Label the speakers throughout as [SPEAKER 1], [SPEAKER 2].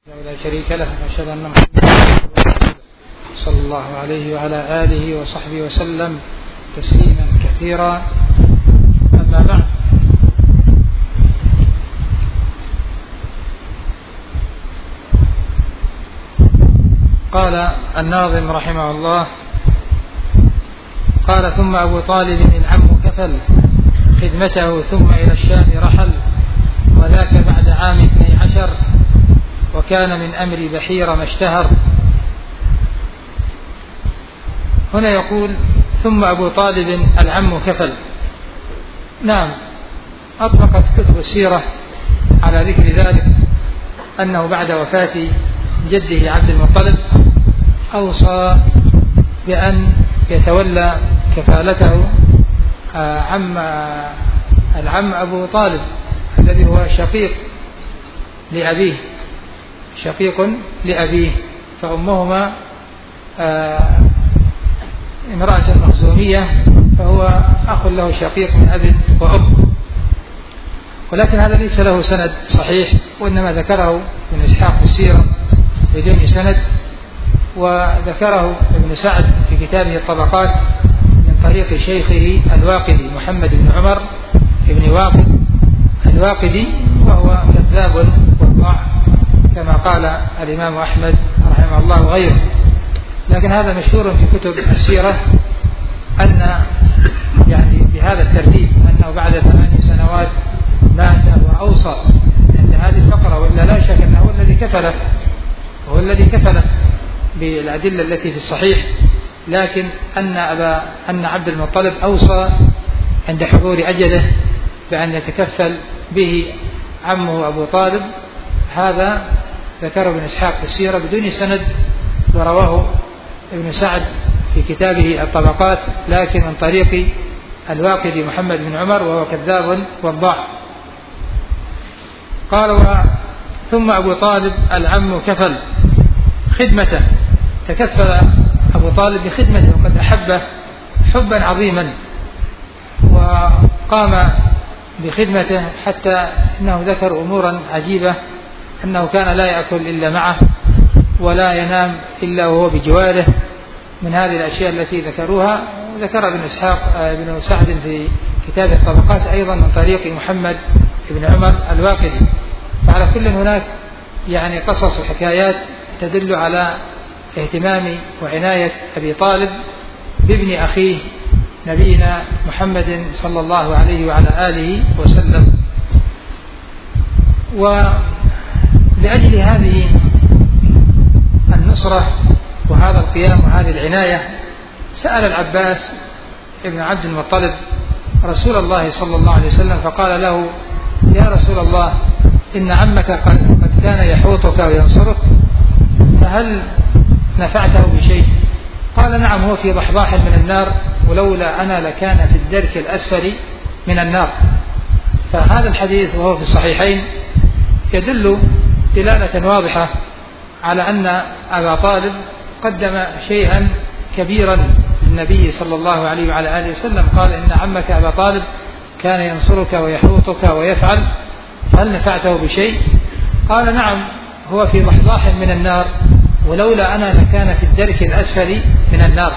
[SPEAKER 1] لا شريك له، وأشهد أن محمدا صلى الله عليه وعلى آله وصحبه وسلم تسليما كثيرا. أما بعد، قال الناظم رحمه الله: قال ثم أبو طالب العم كفل خدمته ثم إلى الشام رحل، وذاك بعد عام 12 وكان من أمر بحير ما اشتهر. هنا يقول ثم أبو طالب العم كفل. نعم، أطلقت كتب السيرة على ذكر ذلك أنه بعد وفاة جده عبد المطلب أوصى بأن يتولى كفالته العم أبو طالب الذي هو شقيق لأبيه، فأمهما امرأة مخزومية، فهو أخ له شقيق من أب وأم. ولكن هذا ليس له سند صحيح، وإنما ذكره ابن إسحاق في السيرة بدون سند، وذكره ابن سعد في كتابه الطبقات من طريق شيخه الواقدي محمد بن عمر بن واقد الواقدي، وهو كذاب وضاع كما قال الإمام أحمد رحمه الله وغيره. لكن هذا مشهور في كتب السيرة أن يعني بهذا الترتيب أنه بعد 8 سنوات مات وأوصى عند هذه الفقرة، وإلا لا شك أنه هو الذي كفله بالأدلة التي في الصحيح. لكن أن عبد المطلب أوصى عند حضور أجله بأن يتكفل به عمه أبو طالب، هذا ذكره ابن إسحاق في السيرة بدون سند، ورواه ابن سعد في كتابه الطبقات لكن من طريق الواقدي محمد بن عمر، وهو كذاب وضاع. قال ثم أبو طالب العم كفل خدمته، تكفل أبو طالب بخدمته وقد أحبه حبا عظيما، وقام بخدمته حتى أنه ذكر أمورا عجيبة، أنه كان لا يأكل إلا معه ولا ينام إلا وهو بجواره. من هذه الأشياء التي ذكروها ذكر ابن سعد في كتاب الطبقات أيضا من طريق محمد بن عمر الواقدي. فعلى كل هناك يعني قصص وحكايات تدل على اهتمام وعناية أبي طالب بابن أخيه نبينا محمد صلى الله عليه وعلى آله وسلم. ولأجل هذه النصرة وهذا القيام وهذه العناية سأل العباس ابن عبد المطلب رسول الله صلى الله عليه وسلم فقال له: يا رسول الله، إن عمك قد كان يحوطك وينصرك، فهل نفعته بشيء؟ قال: نعم، هو في ضحضاح من النار، ولولا أنا لكان في الدرك الأسفل من النار. فهذا الحديث وهو في الصحيحين يدل دلالة واضحة على أن أبا طالب قدم شيئا كبيرا للنبي صلى الله عليه وعلى آله وسلم. قال: إن عمك أبا طالب كان ينصرك ويحوطك ويفعل، فهل نفعته بشيء؟ قال: نعم، هو في ضحضاح من النار، ولولا أنا لكان في الدرك الأسفل من النار.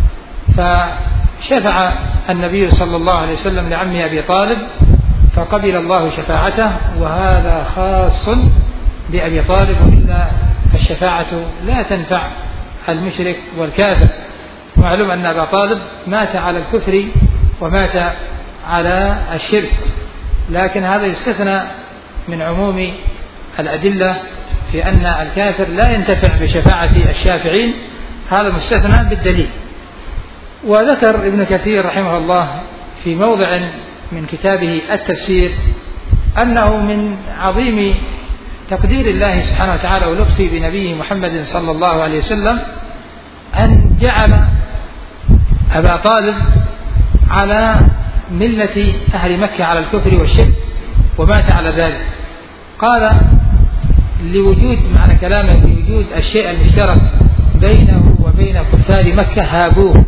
[SPEAKER 1] فشفع النبي صلى الله عليه وسلم لعمه أبي طالب فقبل الله شفاعته، وهذا خاص بأبي طالب، وإلا الشفاعة لا تنفع المشرك والكافر. معلوم أن أبا طالب مات على الكفر ومات على الشرك، لكن هذا يستثنى من عموم الأدلة في أن الكافر لا ينتفع بشفاعة الشافعين، هذا مستثنى بالدليل. وذكر ابن كثير رحمه الله في موضع من كتابه التفسير أنه من عظيم تقدير الله سبحانه وتعالى ولطفه بنبيه محمد صلى الله عليه وسلم أن جعل أبا طالب على ملة أهل مكة على الكفر والشرك ومات على ذلك. قال لوجود معنى كلامه لوجود الشيء المشترك بينه وبين كفار مكة هابوه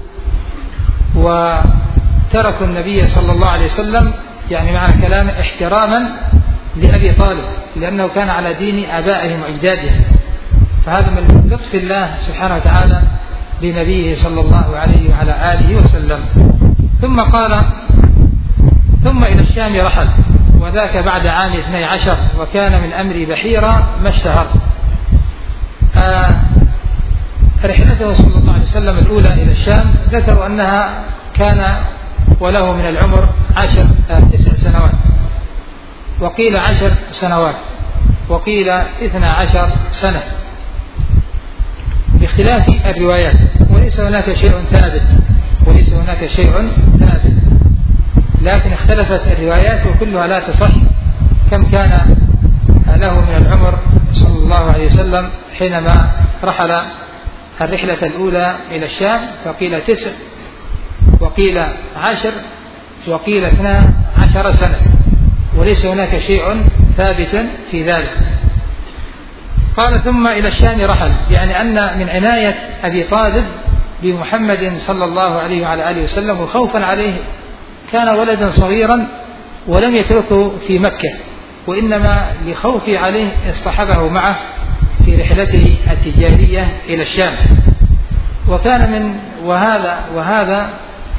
[SPEAKER 1] وتركوا النبي صلى الله عليه وسلم، يعني معنى كلامه احتراما لأبي طالب، لأنه كان على دين آبائهم وأجدادهم، فهذا من لطف الله سبحانه وتعالى بنبيه صلى الله عليه وعلى آله وسلم. ثم قال: ثم إلى الشام رحل، وذاك بعد عام 12، وكان من أمر بحيرة ما اشتهر. رحلته صلى الله عليه وسلم الأولى إلى الشام ذكروا أنها كان وله من العمر 9 سنوات، وقيل 10 سنوات، وقيل 12 سنة، باختلاف الروايات، وليس هناك شيء ثابت، لكن اختلفت الروايات وكلها لا تصح كم كان له من العمر صلى الله عليه وسلم حينما رحل الرحلة الأولى إلى الشام، فقيل 9، وقيل 10، وقيل 12 سنة، وليس هناك شيء ثابت في ذلك. قال: ثم إلى الشام رحل، يعني أن من عناية أبي طالب بمحمد صلى الله عليه وعلى آله وسلم وخوفا عليه، كان ولدا صغيرا ولم يتركه في مكة، وإنما لخوفه عليه اصطحبه معه في رحلته التجارية إلى الشام. وكان من وهذا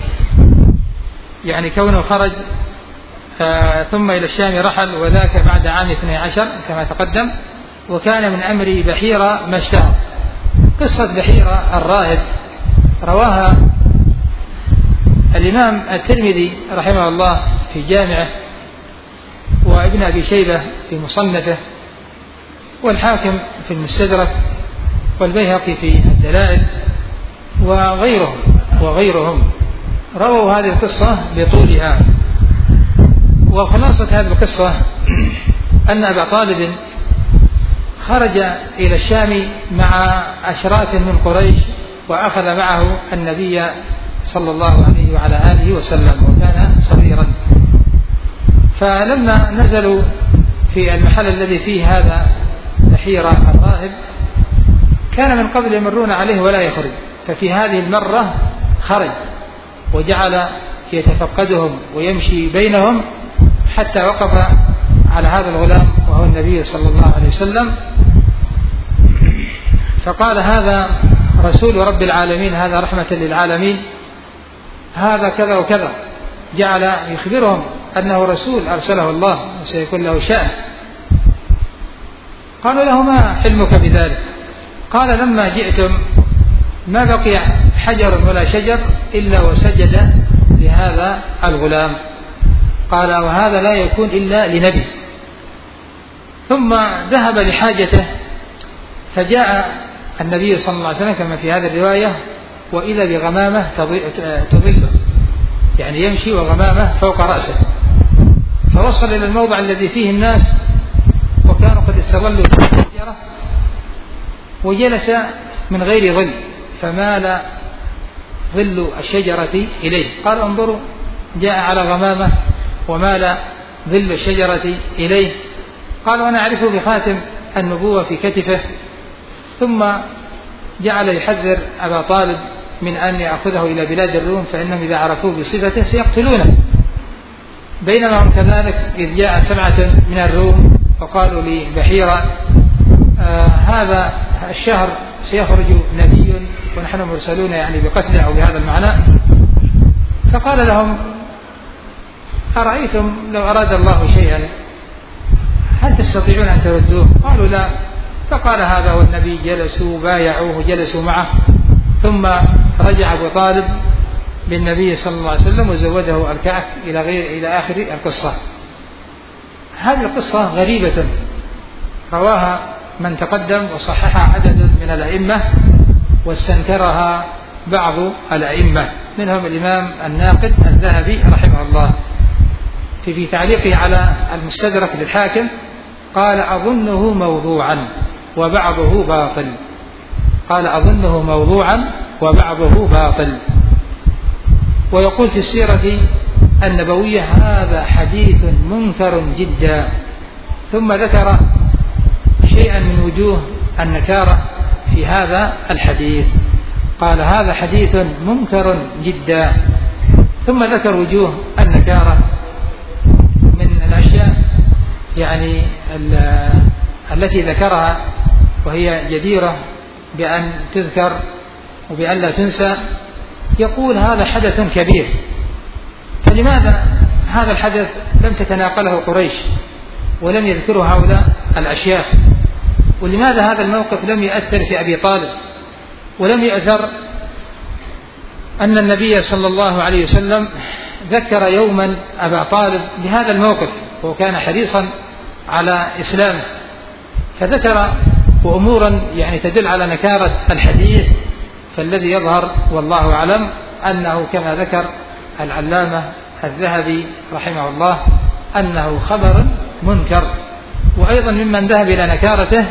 [SPEAKER 1] يعني كونه خرج ثم إلى الشام رحل، وذاك بعد عام 12 كما تقدم، وكان من أمر بحيرة ما اشتهر. قصة بحيرة الراهب رواها الإمام الترمذي رحمه الله في جامعه، وابن أبي شيبة في مصنفه، والحاكم في المستدرك، والبيهقي في الدلائل، وغيرهم رووا هذه القصة بطولها. وخلاصة هذه القصة أن أبا طالب خرج إلى الشام مع أشراف من قريش، وأخذ معه النبي صلى الله عليه وعلى آله وسلم، وكان صغيرا. فلما نزلوا في المحل الذي فيه هذا بحيرة الراهب، كان من قبل يمرون عليه ولا يخرج، ففي هذه المرة خرج وجعل يتفقدهم ويمشي بينهم حتى وقف على هذا الغلام وهو النبي صلى الله عليه وسلم، فقال: هذا رسول رب العالمين، هذا رحمة للعالمين، هذا كذا وكذا. جعل يخبرهم أنه رسول أرسله الله وسيكون له شأن. قالوا له: ما حلمك بذلك؟ قال: لما جئتم ما بقي حجر ولا شجر إلا وسجد لهذا الغلام. قال: وهذا لا يكون إلا لنبي. ثم ذهب لحاجته، فجاء النبي صلى الله عليه وسلم كما في هذه الرواية، وإذا بغمامة تظله، يعني يمشي وغمامة فوق رأسه، فوصل إلى الموضع الذي فيه الناس، وكانوا قد استظلوا في الشجرة، وجلس من غير ظل، فمال ظل الشجرة إليه. قال: انظروا، جاء على غمامة ومال ظل الشجرة إليه. قال: وأنا أعرفه بخاتم النبوة في كتفه. ثم جعل يحذر أبا طالب من أن يأخذه إلى بلاد الروم، فإنهم إذا عرفوه بصفته سيقتلونه. بينما هم كذلك إذ جاء 7 من الروم فقالوا لبحيرة: هذا الشهر سيخرج نبي ونحن مرسلون، يعني بقتله أو بهذا المعنى. فقال لهم: أرأيتم لو أراد الله شيئا هل تستطيعون أن تردوه؟ قالوا: لا. فقال: هذا هو النبي. جلسوا بايعوه، جلسوا معه، ثم رجع أبو طالب بالنبي صلى الله عليه وسلم وزوده الكعك إلى آخر القصة. هذه القصة غريبة رواها من تقدم وصححها عدد من الأئمة، واستنكرها بعض الأئمة، منهم الإمام الناقد الذهبي رحمه الله في تعليقه على المستدرك للحاكم، قال: أظنه موضوعا وبعضه باطل. قال: أظنه موضوعا وبعضه باطل. ويقول في السيرة النبوية: هذا حديث منكر جدا. ثم ذكر شيئا من وجوه النكارة في هذا الحديث، قال: هذا حديث منكر جدا. ثم ذكر وجوه النكارة من الأشياء يعني التي ذكرها وهي جديرة بأن تذكر وبأن لا تنسى، يقول هذا حدث كبير، فلماذا هذا الحدث لم تتناقله قريش ولم يذكره هؤلاء الأشياخ؟ ولماذا هذا الموقف لم يؤثر في أبي طالب ولم يؤثر أن النبي صلى الله عليه وسلم ذكر يوما أبا طالب بهذا الموقف وكان حريصا على إسلامه، فذكر وأمورا يعني تدل على نكارة الحديث، فالذي يظهر والله أعلم أنه كما ذكر العلامة الذهبي رحمه الله أنه خبر منكر. وأيضا ممن ذهب إلى نكارته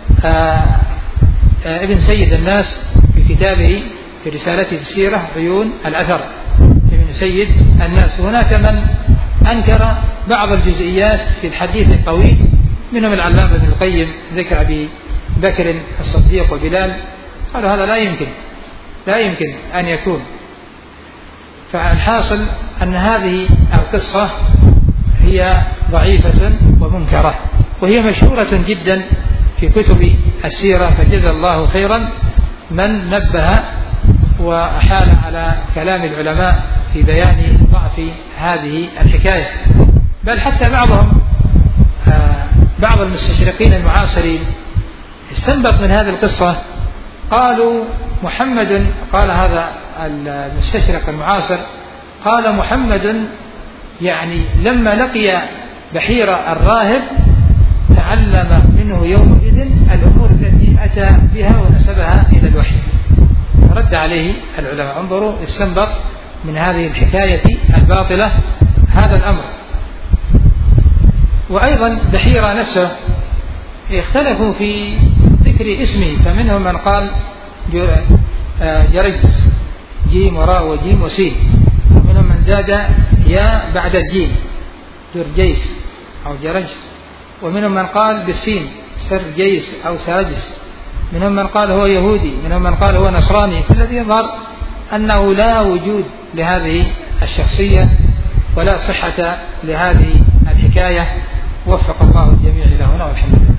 [SPEAKER 1] ابن سيد الناس في كتابه في رسالته في السيرة عيون الأثر، ابن سيد الناس. هناك من أنكر بعض الجزئيات في الحديث الطويل، منهم العلامة ابن القيم ذكر أبي بكر الصديق وبلال، قالوا هذا لا يمكن أن يكون. فالحاصل أن هذه القصة هي ضعيفة ومنكرة، وهي مشهورة جدا في كتب السيرة، فجزا الله خيرا من نبه وأحال على كلام العلماء في بيان ضعف هذه الحكاية. بل حتى بعض المستشرقين المعاصرين استنبط من هذه القصة، قالوا محمد، قال هذا المستشرق المعاصر، قال محمد يعني لما لقي بحير الراهب تعلم منه يومئذ الأمور التي أتى بها ونسبها إلى الوحي. رد عليه العلماء، انظروا استنبط من هذه الحكاية الباطلة هذا الأمر. وأيضا بحيرة نفسه اختلفوا في ذكر اسمه، فمنهم من قال جرجس، جيم وراء وجيم وسين، ومنهم من زاد يا بعد الجيم جرجيس أو جرجس، ومنهم من قال بالسين سرجيس أو ساجس، منهم من قال هو يهودي، منهم من قال هو نصراني. فالذي يظهر أنه لا وجود لهذه الشخصية ولا صحة لهذه الحكاية. وفق الله الجميع إلى هنا والحمد لله.